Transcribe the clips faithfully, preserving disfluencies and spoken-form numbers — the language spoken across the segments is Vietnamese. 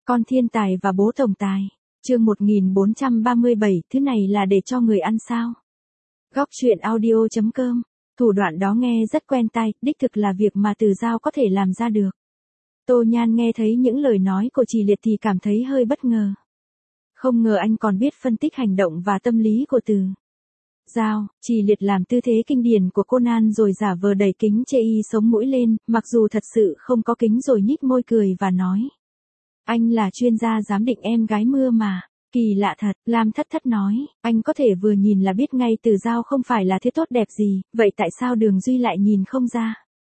Con thiên tài và bố tổng tài. Chương một nghìn bốn trăm ba mươi bảy, thứ này là để cho người ăn sao? Góc truyện audio chấm com. Thủ đoạn đó nghe rất quen tai, đích thực là việc mà Từ Dao có thể làm ra được. Tô Nhan nghe thấy những lời nói của Trì Liệt thì cảm thấy hơi bất ngờ. Không ngờ anh còn biết phân tích hành động và tâm lý của Từ Dao. Trì Liệt làm tư thế kinh điển của Conan rồi giả vờ đẩy kính chê y sống mũi lên, mặc dù thật sự không có kính, rồi nhích môi cười và nói. Anh là chuyên gia giám định em gái mưa mà. Kỳ lạ thật, Lam Thất Thất nói, anh có thể vừa nhìn là biết ngay Từ Dao không phải là thứ tốt đẹp gì, vậy tại sao Đường Duy lại nhìn không ra?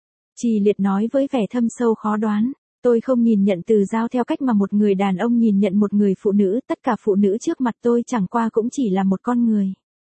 Trì Liệt nói với vẻ thâm sâu khó đoán, tôi không nhìn nhận Từ Dao theo cách mà một người đàn ông nhìn nhận một người phụ nữ, tất cả phụ nữ trước mặt tôi chẳng qua cũng chỉ là một con người.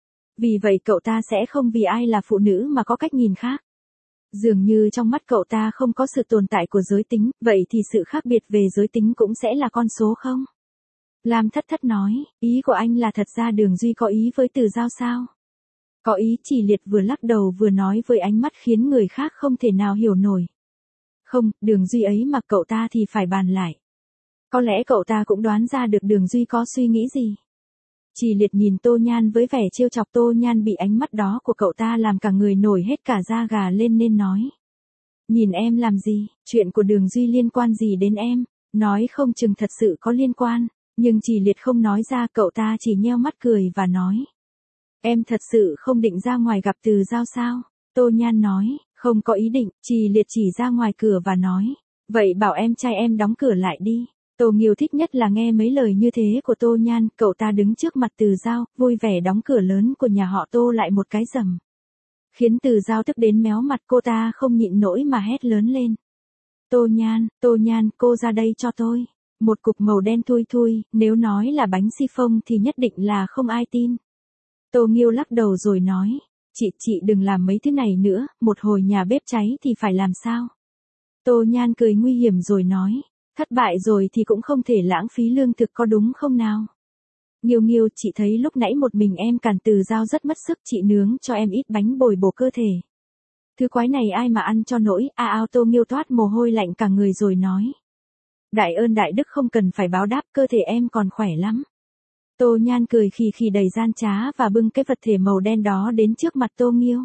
Vì vậy cậu ta sẽ không vì ai là phụ nữ mà có cách nhìn khác. Dường như trong mắt cậu ta không có sự tồn tại của giới tính, vậy thì sự khác biệt về giới tính cũng sẽ là con số không? Lam Thất Thất nói, ý của anh là thật ra Đường Duy có ý với Từ Dao sao? Có ý. Trì Liệt vừa lắc đầu vừa nói với ánh mắt khiến người khác không thể nào hiểu nổi. Không, Đường Duy ấy mà cậu ta thì phải bàn lại. Có lẽ cậu ta cũng đoán ra được Đường Duy có suy nghĩ gì. Trì Liệt nhìn Tô Nhan với vẻ trêu chọc. Tô Nhan bị ánh mắt đó của cậu ta làm cả người nổi hết cả da gà lên nên nói. Nhìn em làm gì, chuyện của Đường Duy liên quan gì đến em, nói không chừng thật sự có liên quan. Nhưng Trì Liệt không nói ra, cậu ta chỉ nheo mắt cười và nói. Em thật sự không định ra ngoài gặp Từ Dao sao? Tô Nhan nói, không có ý định. Trì Liệt chỉ ra ngoài cửa và nói. Vậy bảo em trai em đóng cửa lại đi. Tô Nghiêu thích nhất là nghe mấy lời như thế của Tô Nhan. Cậu ta đứng trước mặt Từ Dao, vui vẻ đóng cửa lớn của nhà họ Tô lại một cái rầm. Khiến Từ Dao tức đến méo mặt, cô ta không nhịn nổi mà hét lớn lên. Tô Nhan, Tô Nhan, cô ra đây cho tôi. Một cục màu đen thui thui, nếu nói là bánh xi phông thì nhất định là không ai tin. Tô Nghiêu lắc đầu rồi nói, chị, chị đừng làm mấy thứ này nữa, một hồi nhà bếp cháy thì phải làm sao? Tô Nhan cười nguy hiểm rồi nói, thất bại rồi thì cũng không thể lãng phí lương thực có đúng không nào? Nghiêu Nghiêu, chị thấy lúc nãy một mình em càn Từ Dao rất mất sức, chị nướng cho em ít bánh bồi bổ cơ thể. Thứ quái này ai mà ăn cho nổi, a ao. Tô Nghiêu toát mồ hôi lạnh cả người rồi nói. Đại ơn đại đức không cần phải báo đáp, cơ thể em còn khỏe lắm. Tô Nhan cười khì khì đầy gian trá và bưng cái vật thể màu đen đó đến trước mặt Tô Nghiêu.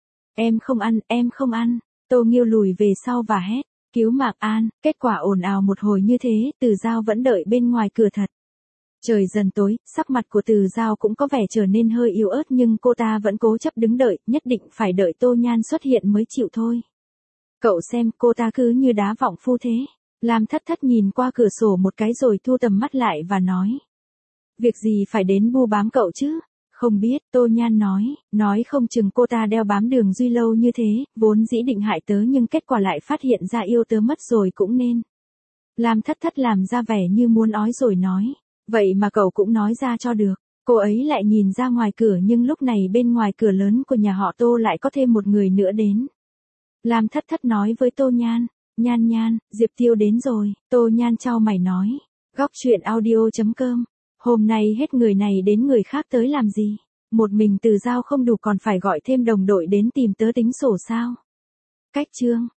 Em không ăn, em không ăn. Tô Nghiêu lùi về sau và hét, cứu mạng an. Kết quả ồn ào một hồi như thế, Từ Dao vẫn đợi bên ngoài cửa thật. Trời dần tối, sắc mặt của Từ Dao cũng có vẻ trở nên hơi yếu ớt, nhưng cô ta vẫn cố chấp đứng đợi, nhất định phải đợi Tô Nhan xuất hiện mới chịu thôi. Cậu xem, cô ta cứ như đá vọng phu thế. Lam Thất Thất nhìn qua cửa sổ một cái rồi thu tầm mắt lại và nói. Việc gì phải đến bu bám cậu chứ? Không biết. Tô Nhan nói, nói không chừng cô ta đeo bám Đường Duy lâu như thế, vốn dĩ định hại tớ nhưng kết quả lại phát hiện ra yêu tớ mất rồi cũng nên. Lam Thất Thất làm ra vẻ như muốn ói rồi nói, vậy mà cậu cũng nói ra cho được. Cô ấy lại nhìn ra ngoài cửa, nhưng lúc này bên ngoài cửa lớn của nhà họ Tô lại có thêm một người nữa đến. Lam Thất Thất nói với Tô Nhan. Nhan Nhan, Diệp Tiêu đến rồi. Tô Nhan chau mày nói. Góc truyện audio chấm com. Hôm nay hết người này đến người khác tới làm gì? Một mình Từ Dao không đủ còn phải gọi thêm đồng đội đến tìm tớ tính sổ sao? Cách chương.